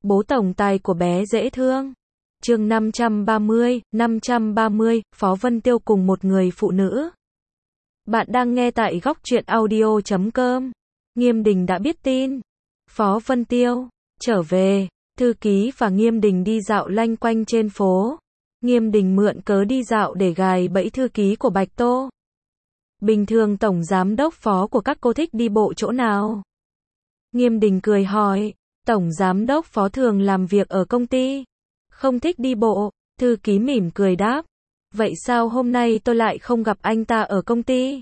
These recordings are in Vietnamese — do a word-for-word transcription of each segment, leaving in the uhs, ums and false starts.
Bố tổng tài của bé dễ thương. Chương năm trăm ba mươi, năm trăm ba mươi, Phó Vân Tiêu cùng một người phụ nữ. Bạn đang nghe tại góc truyện audio chấm com. Nghiêm Đình đã biết tin. Phó Vân Tiêu trở về, thư ký và Nghiêm Đình đi dạo loanh quanh trên phố. Nghiêm Đình mượn cớ đi dạo để gài bẫy thư ký của Bạch Tô. Bình thường tổng giám đốc phó của các cô thích đi bộ chỗ nào? Nghiêm Đình cười hỏi. Tổng giám đốc phó thường làm việc ở công ty, không thích đi bộ. Thư ký mỉm cười đáp. Vậy sao hôm nay tôi lại không gặp anh ta ở công ty?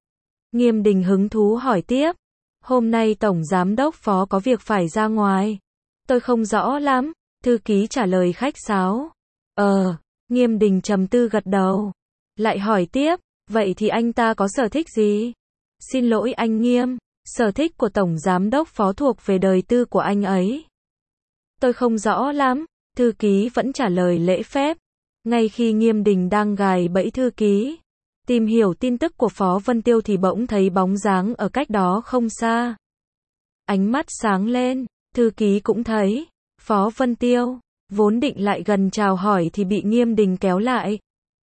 Nghiêm Đình hứng thú hỏi tiếp. Hôm nay tổng giám đốc phó có việc phải ra ngoài. Tôi không rõ lắm. Thư ký trả lời khách sáo. Ờ, Nghiêm Đình trầm tư gật đầu. Lại hỏi tiếp. Vậy thì anh ta có sở thích gì? Xin lỗi anh Nghiêm, sở thích của tổng giám đốc phó thuộc về đời tư của anh ấy. Tôi không rõ lắm. Thư ký vẫn trả lời lễ phép. Ngay khi Nghiêm Đình đang gài bẫy thư ký, tìm hiểu tin tức của Phó Vân Tiêu thì bỗng thấy bóng dáng ở cách đó không xa. Ánh mắt sáng lên, thư ký cũng thấy. Phó Vân Tiêu, vốn định lại gần chào hỏi thì bị Nghiêm Đình kéo lại.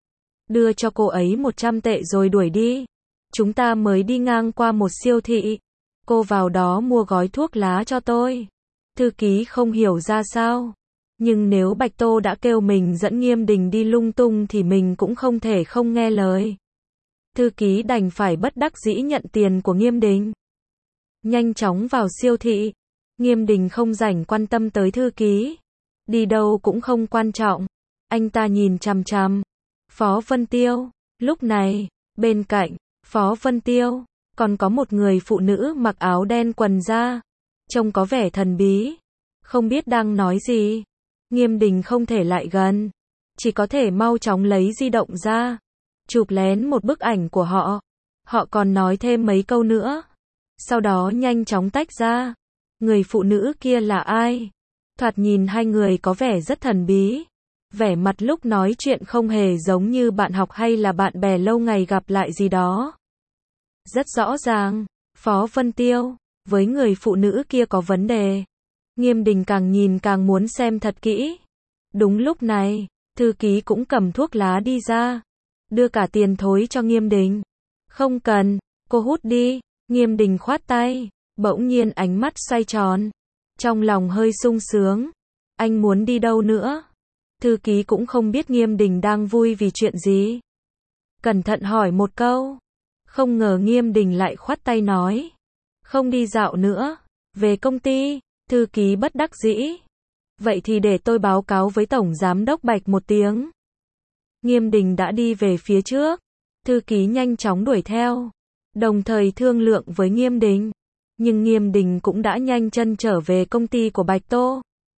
Đưa cho cô ấy một trăm tệ rồi đuổi đi. Chúng ta mới đi ngang qua một siêu thị. Cô vào đó mua gói thuốc lá cho tôi. Thư ký không hiểu ra sao. Nhưng nếu Bạch Tô đã kêu mình dẫn Nghiêm Đình đi lung tung thì mình cũng không thể không nghe lời. Thư ký đành phải bất đắc dĩ nhận tiền của Nghiêm Đình. Nhanh chóng vào siêu thị. Nghiêm Đình không rảnh quan tâm tới thư ký. Đi đâu cũng không quan trọng. Anh ta nhìn chằm chằm Phó Vân Tiêu. Lúc này, bên cạnh Phó Vân Tiêu còn có một người phụ nữ mặc áo đen quần da, trông có vẻ thần bí, không biết đang nói gì. Nghiêm Đình không thể lại gần, chỉ có thể mau chóng lấy di động ra, chụp lén một bức ảnh của họ. Họ còn nói thêm mấy câu nữa, sau đó nhanh chóng tách ra. Người phụ nữ kia là ai? Thoạt nhìn hai người có vẻ rất thần bí. Vẻ mặt lúc nói chuyện không hề giống như bạn học hay là bạn bè lâu ngày gặp lại gì đó. Rất rõ ràng, Phó Vân Tiêu với người phụ nữ kia có vấn đề. Nghiêm Đình càng nhìn càng muốn xem thật kỹ. Đúng lúc này, thư ký cũng cầm thuốc lá đi ra, đưa cả tiền thối cho Nghiêm Đình. Không cần, cô hút đi. Nghiêm Đình khoát tay, bỗng nhiên ánh mắt xoay tròn, trong lòng hơi sung sướng. Anh muốn đi đâu nữa? Thư ký cũng không biết Nghiêm Đình đang vui vì chuyện gì. Cẩn thận hỏi một câu. Không ngờ Nghiêm Đình lại khoát tay nói. Không đi dạo nữa, về công ty. Thư ký bất đắc dĩ. Vậy thì để tôi báo cáo với Tổng Giám đốc Bạch một tiếng. Nghiêm Đình đã đi về phía trước. Thư ký nhanh chóng đuổi theo, đồng thời thương lượng với Nghiêm Đình. Nhưng Nghiêm Đình cũng đã nhanh chân trở về công ty của Bạch Tô.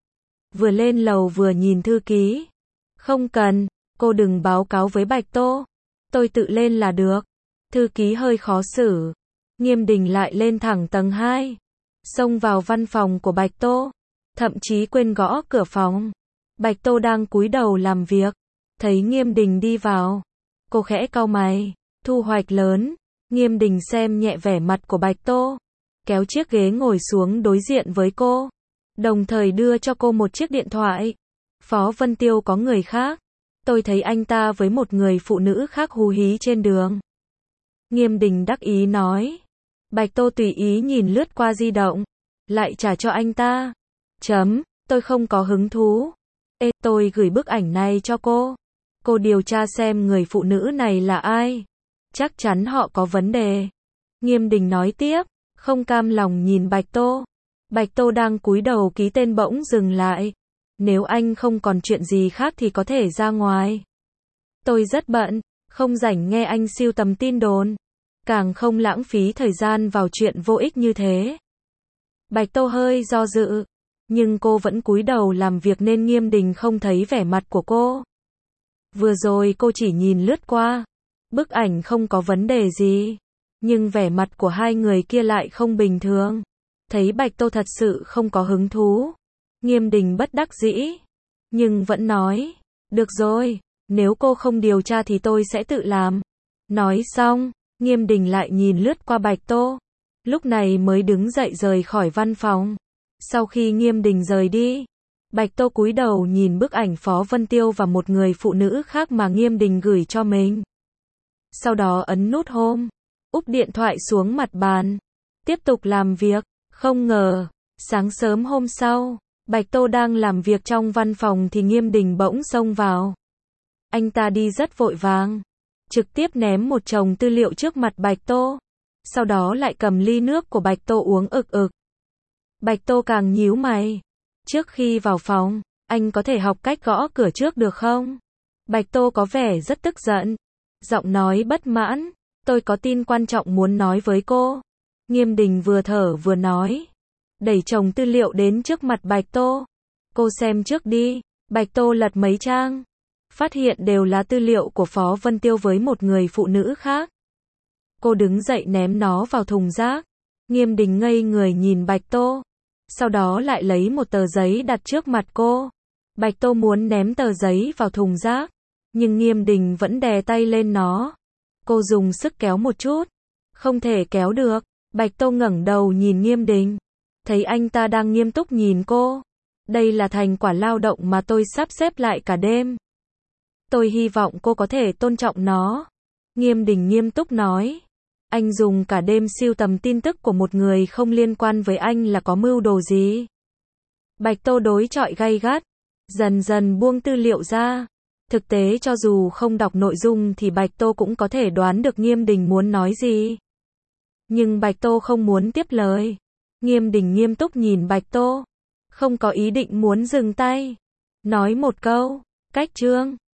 Vừa lên lầu vừa nhìn thư ký. Không cần, cô đừng báo cáo với Bạch Tô. Tôi tự lên là được. Thư ký hơi khó xử. Nghiêm Đình lại lên thẳng tầng hai. Xông vào văn phòng của Bạch Tô. Thậm chí quên gõ cửa phòng. Bạch Tô đang cúi đầu làm việc. Thấy Nghiêm Đình đi vào, cô khẽ cau mày. Thu hoạch lớn. Nghiêm Đình xem nhẹ vẻ mặt của Bạch Tô, kéo chiếc ghế ngồi xuống đối diện với cô, đồng thời đưa cho cô một chiếc điện thoại. Phó Vân Tiêu có người khác. Tôi thấy anh ta với một người phụ nữ khác hú hí trên đường. Nghiêm Đình đắc ý nói. Bạch Tô tùy ý nhìn lướt qua di động, lại trả cho anh ta. Chấm, tôi không có hứng thú. Ê, tôi gửi bức ảnh này cho cô. Cô điều tra xem người phụ nữ này là ai. Chắc chắn họ có vấn đề. Nghiêm Đình nói tiếp, không cam lòng nhìn Bạch Tô. Bạch Tô đang cúi đầu ký tên bỗng dừng lại. Nếu anh không còn chuyện gì khác thì có thể ra ngoài. Tôi rất bận, không rảnh nghe anh sưu tầm tin đồn. Càng không lãng phí thời gian vào chuyện vô ích như thế. Bạch Tô hơi do dự, nhưng cô vẫn cúi đầu làm việc nên Nghiêm Đình không thấy vẻ mặt của cô. Vừa rồi cô chỉ nhìn lướt qua. Bức ảnh không có vấn đề gì, nhưng vẻ mặt của hai người kia lại không bình thường. Thấy Bạch Tô thật sự không có hứng thú, Nghiêm Đình bất đắc dĩ, nhưng vẫn nói, được rồi, nếu cô không điều tra thì tôi sẽ tự làm. Nói xong, Nghiêm Đình lại nhìn lướt qua Bạch Tô, lúc này mới đứng dậy rời khỏi văn phòng. Sau khi Nghiêm Đình rời đi, Bạch Tô cúi đầu nhìn bức ảnh Phó Vân Tiêu và một người phụ nữ khác mà Nghiêm Đình gửi cho mình. Sau đó ấn nút home, úp điện thoại xuống mặt bàn, tiếp tục làm việc. Không ngờ, sáng sớm hôm sau, Bạch Tô đang làm việc trong văn phòng thì Nghiêm Đình bỗng xông vào. Anh ta đi rất vội vàng, trực tiếp ném một chồng tư liệu trước mặt Bạch Tô, sau đó lại cầm ly nước của Bạch Tô uống ực ực. Bạch Tô càng nhíu mày. Trước khi vào phòng, anh có thể học cách gõ cửa trước được không? Bạch Tô có vẻ rất tức giận, giọng nói bất mãn, tôi có tin quan trọng muốn nói với cô. Nghiêm Đình vừa thở vừa nói, đẩy chồng tư liệu đến trước mặt Bạch Tô. Cô xem trước đi. Bạch Tô lật mấy trang, phát hiện đều là tư liệu của Phó Vân Tiêu với một người phụ nữ khác. Cô đứng dậy ném nó vào thùng rác. Nghiêm Đình ngây người nhìn Bạch Tô, sau đó lại lấy một tờ giấy đặt trước mặt cô. Bạch Tô muốn ném tờ giấy vào thùng rác, nhưng Nghiêm Đình vẫn đè tay lên nó. Cô dùng sức kéo một chút, không thể kéo được. Bạch Tô ngẩng đầu nhìn Nghiêm Đình, thấy anh ta đang nghiêm túc nhìn cô. Đây là thành quả lao động mà tôi sắp xếp lại cả đêm. Tôi hy vọng cô có thể tôn trọng nó. Nghiêm Đình nghiêm túc nói. Anh dùng cả đêm sưu tầm tin tức của một người không liên quan với anh là có mưu đồ gì? Bạch Tô đối chọi gay gắt, dần dần buông tư liệu ra. Thực tế cho dù không đọc nội dung thì Bạch Tô cũng có thể đoán được Nghiêm Đình muốn nói gì. Nhưng Bạch Tô không muốn tiếp lời. Nghiêm Đình nghiêm túc nhìn Bạch Tô, không có ý định muốn dừng tay. Nói một câu, cách chương.